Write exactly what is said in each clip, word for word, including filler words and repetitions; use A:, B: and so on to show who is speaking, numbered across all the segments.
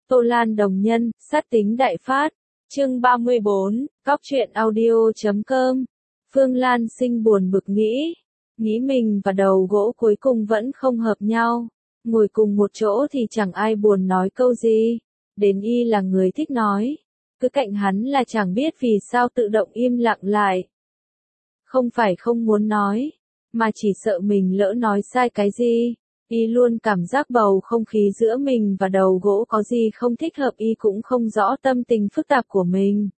A: Tô Lan đồng nhân, sát tính đại phát. Chương ba mươi bốn, Cóc truyện audio chấm com. Phương Lan Sinh buồn bực nghĩ, nghĩ mình và đầu gỗ cuối cùng vẫn không hợp nhau. Ngồi cùng một chỗ thì chẳng ai buồn nói câu gì. Đến y là người thích nói. Cứ cạnh hắn là chẳng biết vì sao tự động im lặng lại. Không phải không muốn nói, mà chỉ sợ mình lỡ nói sai cái gì. Y luôn cảm giác bầu không khí giữa mình và đầu gỗ có gì không thích hợp, y cũng không rõ tâm tình phức tạp của mình.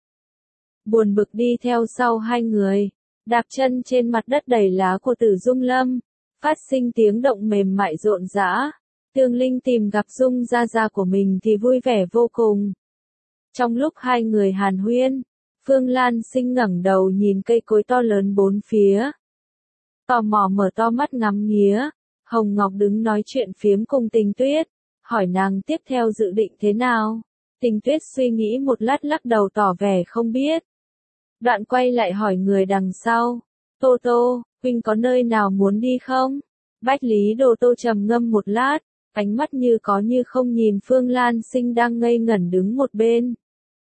A: Buồn bực đi theo sau hai người, đạp chân trên mặt đất đầy lá của Tử Dung Lâm, phát sinh tiếng động mềm mại rộn rã. Tương Linh tìm gặp Dung gia gia của mình thì vui vẻ vô cùng. Trong lúc hai người hàn huyên, Phương Lan Sinh ngẩng đầu nhìn cây cối to lớn bốn phía. Tò mò mở to mắt ngắm nghía. Hồng Ngọc đứng nói chuyện phiếm cùng Tình Tuyết, hỏi nàng tiếp theo dự định thế nào. Tình Tuyết suy nghĩ một lát lắc đầu tỏ vẻ không biết. Đoạn quay lại hỏi người đằng sau, Tô Tô, huynh có nơi nào muốn đi không? Bách Lý Đồ Tô trầm ngâm một lát, ánh mắt như có như không nhìn Phương Lan Sinh đang ngây ngẩn đứng một bên.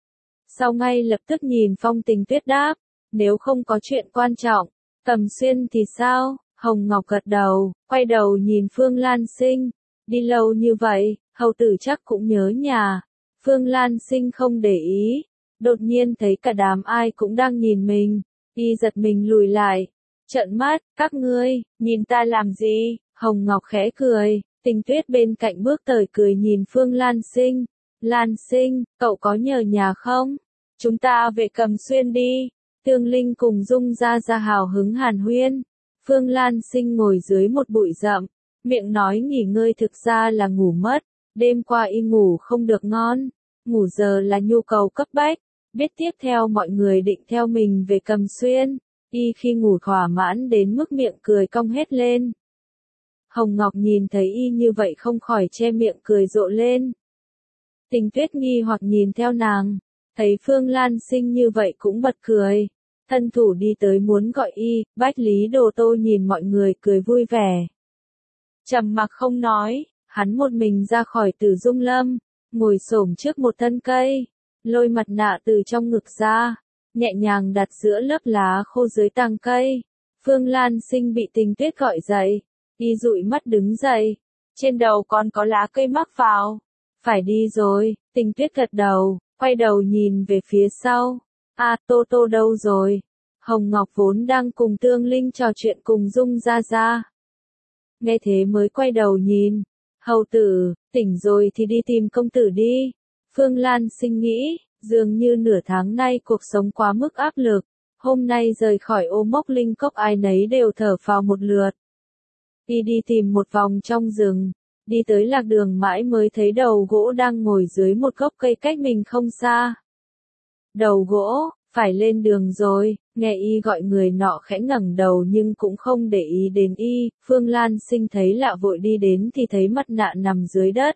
A: Sau ngay lập tức nhìn Phong Tình Tuyết đáp, nếu không có chuyện quan trọng, Cẩm Xuyên thì sao? Hồng Ngọc gật đầu, quay đầu nhìn Phương Lan Sinh, đi lâu như vậy, hầu tử chắc cũng nhớ nhà. Phương Lan Sinh không để ý, đột nhiên thấy cả đám ai cũng đang nhìn mình, y giật mình lùi lại, trợn mắt, các ngươi, nhìn ta làm gì? Hồng Ngọc khẽ cười, Tình Tuyết bên cạnh bước tới cười nhìn Phương Lan Sinh, Lan Sinh, cậu có nhờ nhà không? Chúng ta về Cẩm Xuyên đi. Tương Linh cùng Dung gia gia hào hứng hàn huyên. Phương Lan Sinh ngồi dưới một bụi rậm, miệng nói nghỉ ngơi thực ra là ngủ mất, đêm qua y ngủ không được ngon, ngủ giờ là nhu cầu cấp bách, biết tiếp theo mọi người định theo mình về Cẩm Xuyên, y khi ngủ thỏa mãn đến mức miệng cười cong hết lên. Hồng Ngọc nhìn thấy y như vậy không khỏi che miệng cười rộ lên. Tình Tuyết nghi hoặc nhìn theo nàng, thấy Phương Lan Sinh như vậy cũng bật cười. Thân thủ đi tới muốn gọi y, Bách Lý Đồ Tô nhìn mọi người cười vui vẻ. Trầm mặc không nói, hắn một mình ra khỏi Tử Dung Lâm, ngồi xổm trước một thân cây, lôi mặt nạ từ trong ngực ra, nhẹ nhàng đặt giữa lớp lá khô dưới tàng cây. Phương Lan Sinh bị Tình Tuyết gọi dậy, y dụi mắt đứng dậy, trên đầu còn có lá cây mắc vào. Phải đi rồi, Tình Tuyết gật đầu, quay đầu nhìn về phía sau. À, Tô Tô đâu rồi? Hồng Ngọc vốn đang cùng Tương Linh trò chuyện cùng Dung gia gia. Nghe thế mới quay đầu nhìn. Hầu tử, tỉnh rồi thì đi tìm công tử đi. Phương Lan Sinh nghĩ, dường như nửa tháng nay cuộc sống quá mức áp lực. Hôm nay rời khỏi Ô Mốc Linh Cốc ai nấy đều thở phào một lượt. Y đi tìm một vòng trong rừng. Đi tới lạc đường mãi mới thấy đầu gỗ đang ngồi dưới một gốc cây cách mình không xa. Đầu gỗ, phải lên đường rồi, nghe y gọi người nọ khẽ ngẩng đầu nhưng cũng không để ý đến y, Phương Lan Sinh thấy lạ vội đi đến thì thấy mặt nạ nằm dưới đất.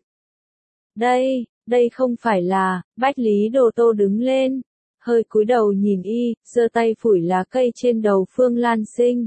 A: Đây, đây không phải là, Bách Lý Đồ Tô đứng lên, hơi cúi đầu nhìn y, giơ tay phủi lá cây trên đầu Phương Lan Sinh.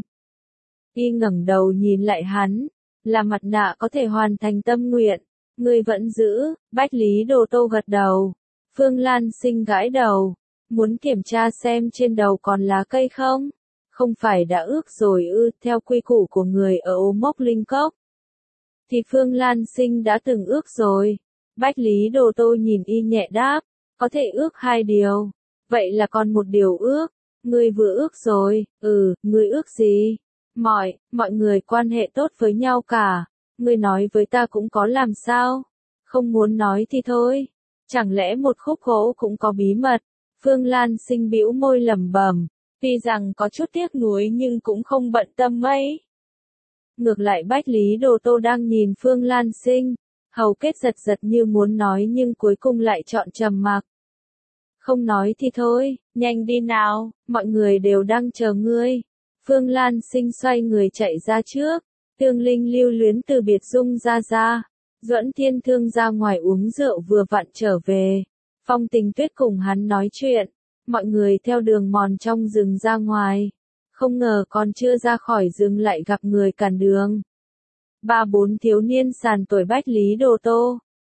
A: Y ngẩng đầu nhìn lại hắn, là mặt nạ có thể hoàn thành tâm nguyện, người vẫn giữ, Bách Lý Đồ Tô gật đầu. Phương Lan Sinh gãi đầu. Muốn kiểm tra xem trên đầu còn lá cây không? Không phải đã ước rồi ư, theo quy củ của người ở Ô Mốc Linh Cốc. Thì Phương Lan Sinh đã từng ước rồi. Bách Lý Đồ Tô nhìn y nhẹ đáp, có thể ước hai điều. Vậy là còn một điều ước. Ngươi vừa ước rồi, ừ, ngươi ước gì? Mọi, mọi người quan hệ tốt với nhau cả. Ngươi nói với ta cũng có làm sao? Không muốn nói thì thôi. Chẳng lẽ một khúc gỗ cũng có bí mật? Phương Lan Sinh bĩu môi lẩm bẩm, tuy rằng có chút tiếc nuối nhưng cũng không bận tâm mấy. Ngược lại Bách Lý Đồ Tô đang nhìn Phương Lan Sinh, hầu kết giật giật như muốn nói nhưng cuối cùng lại chọn trầm mặc. Không nói thì thôi, nhanh đi nào, mọi người đều đang chờ ngươi. Phương Lan Sinh xoay người chạy ra trước, Tương Linh lưu luyến từ biệt Dung gia gia, Duẫn Thiên Thương ra ngoài uống rượu vừa vặn trở về. Phong Tình Tuyết cùng hắn nói chuyện, mọi người theo đường mòn trong rừng ra ngoài, không ngờ còn chưa ra khỏi rừng lại gặp người cản đường. Ba bốn thiếu niên sàn tuổi Bách Lý Đồ Tô,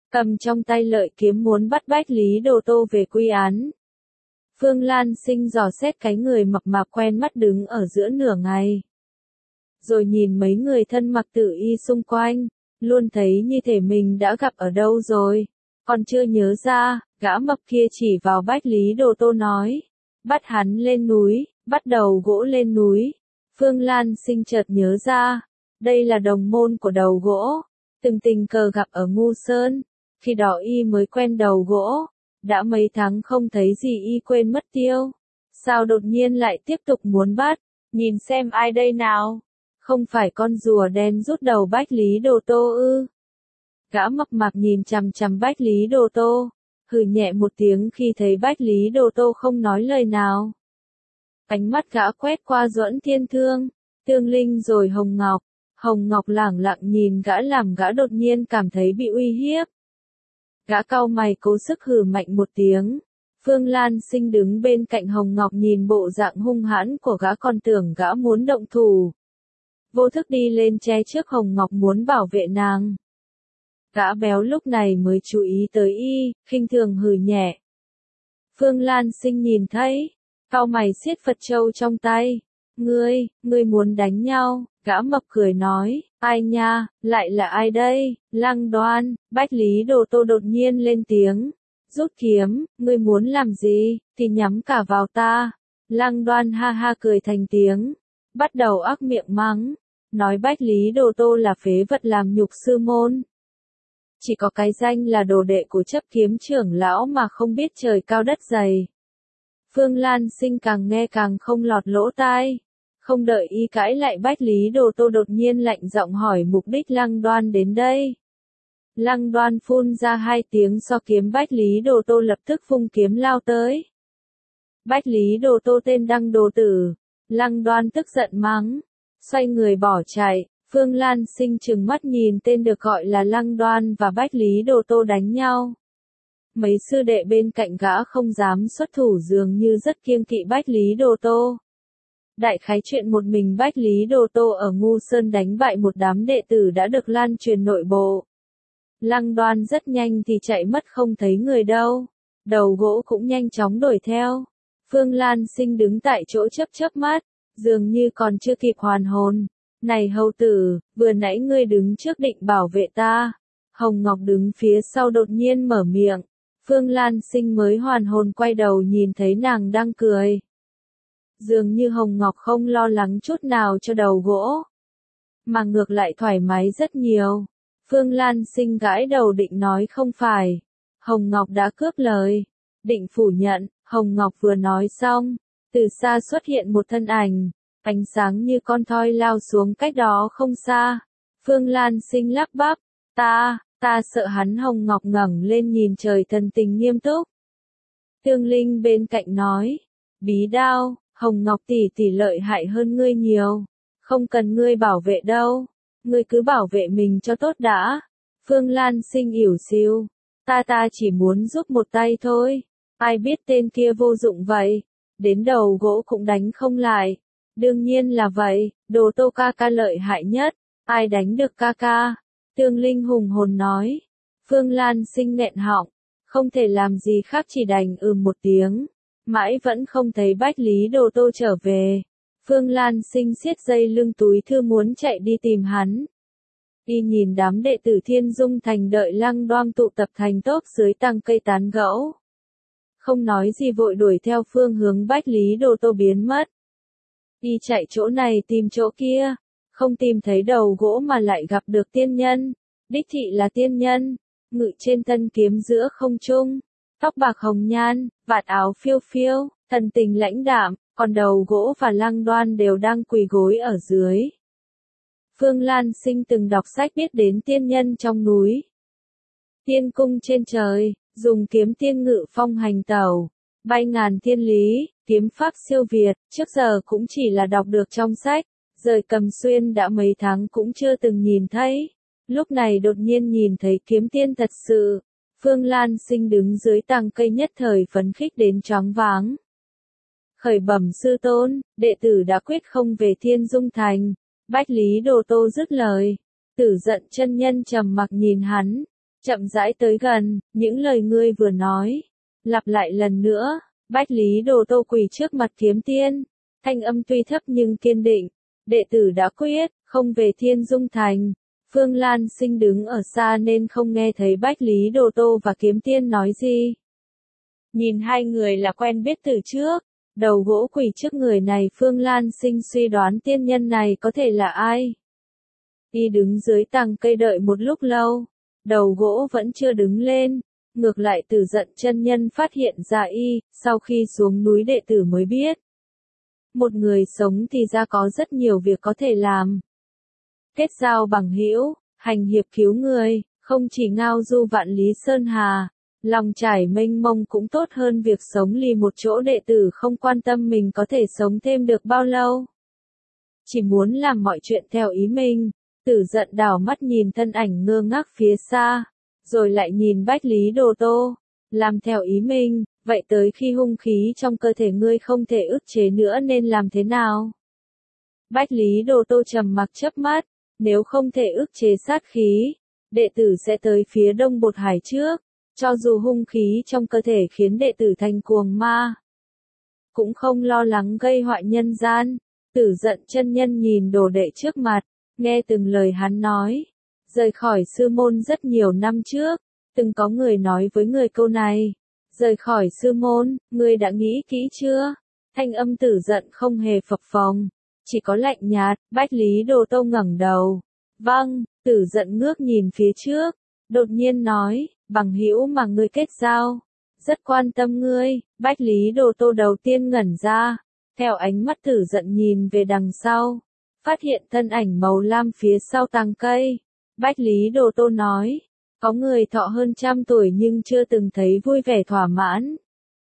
A: cầm trong tay lợi kiếm muốn bắt Bách Lý Đồ Tô về quy án. Phương Lan Sinh dò xét cái người mập mạp quen mắt đứng ở giữa nửa ngày. Rồi nhìn mấy người thân mặc tử y xung quanh, luôn thấy như thể mình đã gặp ở đâu rồi. Còn chưa nhớ ra, gã mập kia chỉ vào Bách Lý Đồ Tô nói. Bắt hắn lên núi, bắt đầu gỗ lên núi. Phương Lan Sinh chợt nhớ ra, đây là đồng môn của đầu gỗ, từng tình cờ gặp ở Ngu Sơn, khi đó y mới quen đầu gỗ, đã mấy tháng không thấy gì y quên mất tiêu. Sao đột nhiên lại tiếp tục muốn bắt, nhìn xem ai đây nào, không phải con rùa đen rút đầu Bách Lý Đồ Tô ư? Gã mập mạp nhìn chằm chằm Bách Lý Đồ Tô, hừ nhẹ một tiếng khi thấy Bách Lý Đồ Tô không nói lời nào. Ánh mắt gã quét qua Duẫn Thiên Thương, Tương Linh rồi Hồng Ngọc. Hồng Ngọc lẳng lặng nhìn gã làm gã đột nhiên cảm thấy bị uy hiếp. Gã cau mày cố sức hừ mạnh một tiếng. Phương Lan Sinh đứng bên cạnh Hồng Ngọc nhìn bộ dạng hung hãn của gã còn tưởng gã muốn động thủ. Vô thức đi lên che trước Hồng Ngọc muốn bảo vệ nàng. Gã béo lúc này mới chú ý tới y, khinh thường hừ nhẹ. Phương Lan Sinh nhìn thấy, cau mày siết Phật Châu trong tay. Ngươi, ngươi muốn đánh nhau, gã mập cười nói, ai nha, lại là ai đây? Lăng Đoan. Bách Lý Đồ Tô đột nhiên lên tiếng, rút kiếm, ngươi muốn làm gì, thì nhắm cả vào ta. Lăng Đoan ha ha cười thành tiếng, bắt đầu ác miệng mắng, nói Bách Lý Đồ Tô là phế vật làm nhục sư môn. Chỉ có cái danh là đồ đệ của chấp kiếm trưởng lão mà không biết trời cao đất dày. Phương Lan Sinh càng nghe càng không lọt lỗ tai. Không đợi y cãi lại Bách Lý Đồ Tô đột nhiên lạnh giọng hỏi mục đích Lăng Đoan đến đây. Lăng Đoan phun ra hai tiếng so kiếm Bách Lý Đồ Tô lập tức vung kiếm lao tới. Bách Lý Đồ Tô tên Đăng Đồ Tử. Lăng Đoan tức giận mắng, xoay người bỏ chạy. Phương Lan Sinh trừng mắt nhìn tên được gọi là Lăng Đoan và Bách Lý Đồ Tô đánh nhau. Mấy sư đệ bên cạnh gã không dám xuất thủ dường như rất kiêng kỵ Bách Lý Đồ Tô. Đại khái chuyện một mình Bách Lý Đồ Tô ở Ngu Sơn đánh bại một đám đệ tử đã được lan truyền nội bộ. Lăng Đoan rất nhanh thì chạy mất không thấy người đâu. Đầu gỗ cũng nhanh chóng đuổi theo. Phương Lan Sinh đứng tại chỗ chớp chớp mắt, dường như còn chưa kịp hoàn hồn. Này hầu tử, vừa nãy ngươi đứng trước định bảo vệ ta. Hồng Ngọc đứng phía sau đột nhiên mở miệng. Phương Lan Sinh mới hoàn hồn quay đầu nhìn thấy nàng đang cười. Dường như Hồng Ngọc không lo lắng chút nào cho đầu gỗ, mà ngược lại thoải mái rất nhiều. Phương Lan Sinh gãi đầu định nói không phải. Hồng Ngọc đã cướp lời. Định phủ nhận, Hồng Ngọc vừa nói xong, từ xa xuất hiện một thân ảnh, ánh sáng như con thoi lao xuống cách đó không xa. Phương Lan Sinh lắp bắp, ta, ta sợ hắn. Hồng Ngọc ngẩng lên nhìn trời thần tình nghiêm túc. Tương Linh bên cạnh nói, bí đao, Hồng Ngọc tỷ tỷ lợi hại hơn ngươi nhiều, không cần ngươi bảo vệ đâu, ngươi cứ bảo vệ mình cho tốt đã. Phương Lan Sinh ỉu xìu, ta ta chỉ muốn giúp một tay thôi, ai biết tên kia vô dụng vậy, đến đầu gỗ cũng đánh không lại. Đương nhiên là vậy, Đồ Tô ca ca lợi hại nhất, ai đánh được ca ca? Tương Linh hùng hồn nói. Phương Lan Sinh nghẹn họng, không thể làm gì khác chỉ đành ừm một tiếng. Mãi vẫn không thấy Bách Lý Đồ Tô trở về. Phương Lan Sinh siết dây lưng túi thư muốn chạy đi tìm hắn. Y nhìn đám đệ tử Thiên Dung Thành đợi Lăng Đoan tụ tập thành tốp dưới tàng cây tán gẫu. Không nói gì vội đuổi theo phương hướng Bách Lý Đồ Tô biến mất. Y chạy chỗ này tìm chỗ kia, không tìm thấy đầu gỗ mà lại gặp được tiên nhân. Đích thị là tiên nhân, ngự trên thân kiếm giữa không trung. Tóc bạc hồng nhan, vạt áo phiêu phiêu, thần tình lãnh đạm, còn đầu gỗ và Lăng Đoan đều đang quỳ gối ở dưới. Phương Lan Sinh từng đọc sách biết đến tiên nhân trong núi. Tiên cung trên trời, dùng kiếm tiên ngự phong hành tẩu, bay ngàn thiên lý, kiếm pháp siêu việt, trước giờ cũng chỉ là đọc được trong sách, rời Cầm Xuyên đã mấy tháng cũng chưa từng nhìn thấy. Lúc này đột nhiên nhìn thấy kiếm tiên thật sự. Phương Lan Sinh đứng dưới tàng cây nhất thời phấn khích đến choáng váng. Khởi bẩm sư tôn, đệ tử đã quyết không về Thiên Dung Thành. Bách Lý Đồ Tô dứt lời. Tử Giận chân nhân trầm mặc nhìn hắn. chậm rãi tới gần, những lời ngươi vừa nói, lặp lại lần nữa. Bách Lý Đồ Tô quỳ trước mặt Kiếm Tiên, thanh âm tuy thấp nhưng kiên định, đệ tử đã quyết, không về Thiên Dung Thành. Phương Lan Sinh đứng ở xa nên không nghe thấy Bách Lý Đồ Tô và Kiếm Tiên nói gì. Nhìn hai người là quen biết từ trước, đầu gỗ quỳ trước người này Phương Lan Sinh suy đoán tiên nhân này có thể là ai. Y đứng dưới tàng cây đợi một lúc lâu, đầu gỗ vẫn chưa đứng lên, ngược lại Tử Giận chân nhân phát hiện ra y, sau khi xuống núi đệ tử mới biết. Một người sống thì ra có rất nhiều việc có thể làm. Kết giao bằng hữu, hành hiệp cứu người, không chỉ ngao du vạn lý sơn hà, lòng trải mênh mông cũng tốt hơn việc sống lì một chỗ đệ tử không quan tâm mình có thể sống thêm được bao lâu. Chỉ muốn làm mọi chuyện theo ý mình. Tử Giận đảo mắt nhìn thân ảnh ngơ ngác phía xa, rồi lại nhìn Bách Lý Đồ Tô, làm theo ý mình, vậy tới khi hung khí trong cơ thể ngươi không thể ức chế nữa nên làm thế nào? Bách Lý Đồ Tô trầm mặc chớp mắt, nếu không thể ức chế sát khí, đệ tử sẽ tới phía đông Bột Hải trước, cho dù hung khí trong cơ thể khiến đệ tử thành cuồng ma, cũng không lo lắng gây họa nhân gian. Tử Giận chân nhân nhìn đồ đệ trước mặt, nghe từng lời hắn nói, rời khỏi sư môn rất nhiều năm trước, từng có người nói với người câu này, rời khỏi sư môn, ngươi đã nghĩ kỹ chưa? Thanh âm Tử Giận không hề phập phồng, chỉ có lạnh nhạt. Bách Lý Đồ Tô ngẩng đầu, vâng. Tử Giận ngước nhìn phía trước, đột nhiên nói, bằng hữu mà ngươi kết giao, rất quan tâm ngươi. Bách Lý Đồ Tô đầu tiên ngẩn ra, theo ánh mắt Tử Giận nhìn về đằng sau, phát hiện thân ảnh màu lam phía sau tàng cây. Bách Lý Đồ Tô nói, có người thọ hơn trăm tuổi nhưng chưa từng thấy vui vẻ thỏa mãn.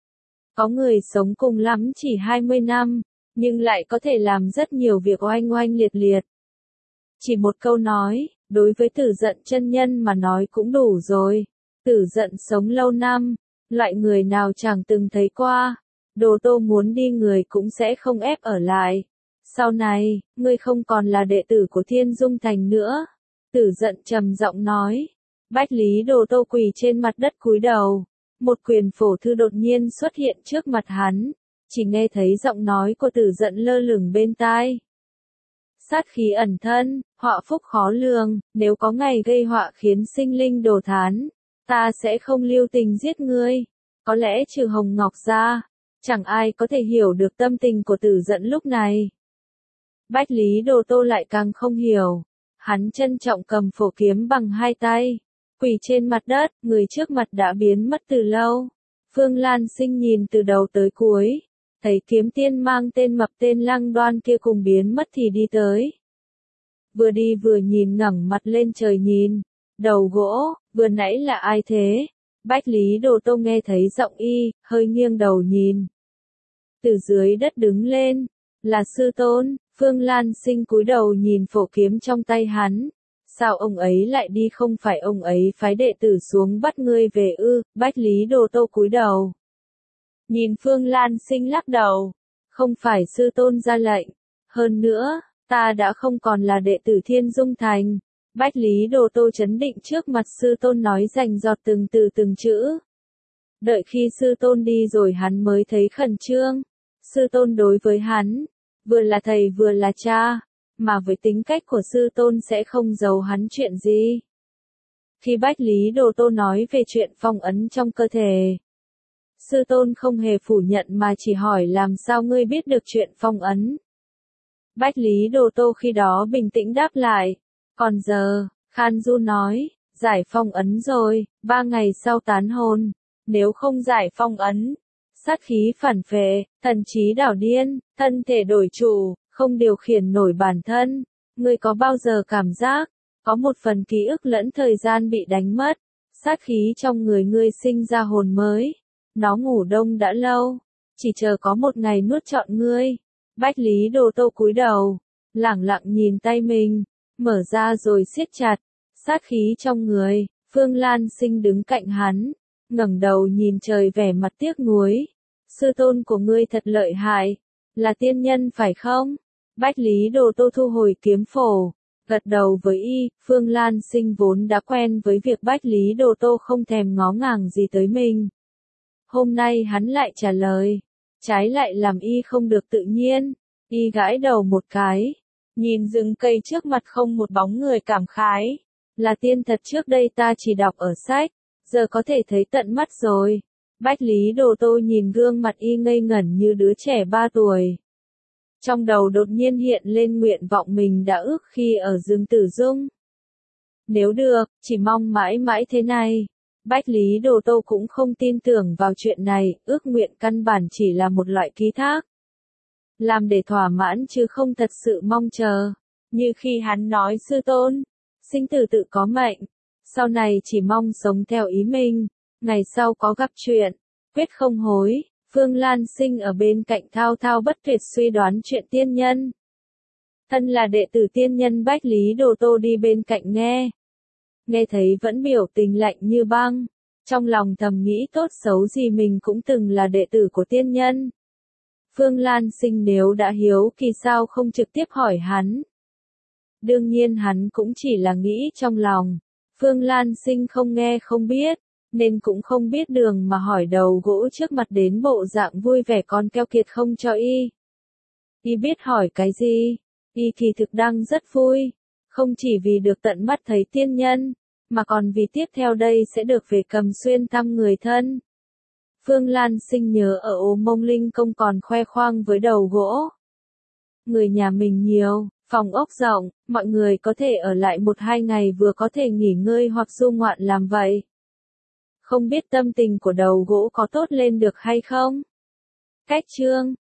A: Có người sống cùng lắm chỉ hai mươi năm, nhưng lại có thể làm rất nhiều việc oanh oanh liệt liệt. Chỉ một câu nói, đối với Tử Giận chân nhân mà nói cũng đủ rồi. Tử Giận sống lâu năm, loại người nào chẳng từng thấy qua. Đồ Tô muốn đi người cũng sẽ không ép ở lại. Sau này, ngươi không còn là đệ tử của Thiên Dung Thành nữa. Tử Giận trầm giọng nói. Bách Lý Đồ Tô quỳ trên mặt đất cúi đầu. Một quyền phổ thư đột nhiên xuất hiện trước mặt hắn. Chỉ nghe thấy giọng nói của Tử Giận lơ lửng bên tai. Sát khí ẩn thân, họa phúc khó lường, nếu có ngày gây họa khiến sinh linh đổ thán, ta sẽ không lưu tình giết ngươi. Có lẽ trừ Hồng Ngọc ra, chẳng ai có thể hiểu được tâm tình của Tử Giận lúc này. Bách Lý Đồ Tô lại càng không hiểu. Hắn trân trọng cầm phổ kiếm bằng hai tay, quỳ trên mặt đất, người trước mặt đã biến mất từ lâu. Phương Lan Sinh nhìn từ đầu tới cuối, thấy kiếm tiên mang tên mập tên Lăng Đoan kia cùng biến mất thì đi tới. Vừa đi vừa nhìn ngẩng mặt lên trời nhìn, đầu gỗ, vừa nãy là ai thế? Bách Lý Đồ Tô nghe thấy giọng y, hơi nghiêng đầu nhìn. Từ dưới đất đứng lên, là sư tôn. Phương Lan Sinh cúi đầu nhìn phổ kiếm trong tay hắn. Sao ông ấy lại đi, không phải ông ấy phái đệ tử xuống bắt ngươi về ư? Bách Lý Đồ Tô cúi đầu. Nhìn Phương Lan Sinh lắc đầu. Không phải sư tôn ra lệnh. Hơn nữa, ta đã không còn là đệ tử Thiên Dung Thành. Bách Lý Đồ Tô trấn định trước mặt sư tôn nói rành rọt từng từ từng chữ. Đợi khi sư tôn đi rồi hắn mới thấy khẩn trương. Sư tôn đối với hắn, vừa là thầy vừa là cha, mà với tính cách của sư tôn sẽ không giấu hắn chuyện gì. Khi Bách Lý Đồ Tô nói về chuyện phong ấn trong cơ thể, sư tôn không hề phủ nhận mà chỉ hỏi làm sao ngươi biết được chuyện phong ấn. Bách Lý Đồ Tô khi đó bình tĩnh đáp lại, còn giờ, Khan Du nói, giải phong ấn rồi, ba ngày sau tán hồn, nếu không giải phong ấn, sát khí phản phệ, thần trí đảo điên, thân thể đổi chủ, không điều khiển nổi bản thân. Ngươi có bao giờ cảm giác, có một phần ký ức lẫn thời gian bị đánh mất, sát khí trong người ngươi sinh ra hồn mới, nó ngủ đông đã lâu, chỉ chờ có một ngày nuốt trọn ngươi. Bách Lý Đồ Tô cúi đầu, lẳng lặng nhìn tay mình, mở ra rồi siết chặt, sát khí trong người. Phương Lan Sinh đứng cạnh hắn, ngẩng đầu nhìn trời vẻ mặt tiếc nuối. Sư tôn của ngươi thật lợi hại, là tiên nhân phải không? Bách Lý Đồ Tô thu hồi kiếm phổ, Gật đầu với y, Phương Lan Sinh vốn đã quen với việc Bách Lý Đồ Tô không thèm ngó ngàng gì tới mình. Hôm nay hắn lại trả lời, trái lại làm y không được tự nhiên, y gãi đầu một cái, nhìn rừng cây trước mặt không một bóng người cảm khái, là tiên thật trước đây ta chỉ đọc ở sách, giờ có thể thấy tận mắt rồi. Bách Lý Đồ Tô nhìn gương mặt y ngây ngẩn như đứa trẻ ba tuổi. Trong đầu đột nhiên hiện lên nguyện vọng mình đã ước khi ở rừng Tử Dung. Nếu được, chỉ mong mãi mãi thế này. Bách Lý Đồ Tô cũng không tin tưởng vào chuyện này, ước nguyện căn bản chỉ là một loại ký thác. Làm để thỏa mãn chứ không thật sự mong chờ. Như khi hắn nói sư tôn, sinh tử tự có mệnh, sau này chỉ mong sống theo ý mình, ngày sau có gặp chuyện, quyết không hối. Phương Lan Sinh ở bên cạnh thao thao bất tuyệt suy đoán chuyện tiên nhân. Thân là đệ tử tiên nhân Bách Lý Đồ Tô đi bên cạnh nghe. Nghe thấy vẫn biểu tình lạnh như băng, trong lòng thầm nghĩ tốt xấu gì mình cũng từng là đệ tử của tiên nhân. Phương Lan Sinh nếu đã hiếu kỳ sao không trực tiếp hỏi hắn. Đương nhiên hắn cũng chỉ là nghĩ trong lòng. Phương Lan Sinh không nghe không biết, nên cũng không biết đường mà hỏi đầu gỗ trước mặt đến bộ dạng vui vẻ con keo kiệt không cho y. Y biết hỏi cái gì, y kỳ thực đang rất vui, không chỉ vì được tận mắt thấy tiên nhân, mà còn vì tiếp theo đây sẽ được về Cầm Xuyên thăm người thân. Phương Lan Sinh nhớ ở Ô Mông Linh Công còn khoe khoang với đầu gỗ. Người nhà mình nhiều, phòng ốc rộng, mọi người có thể ở lại một hai ngày vừa có thể nghỉ ngơi hoặc du ngoạn làm vậy. Không biết tâm tình của đầu gỗ có tốt lên được hay không? Cách chương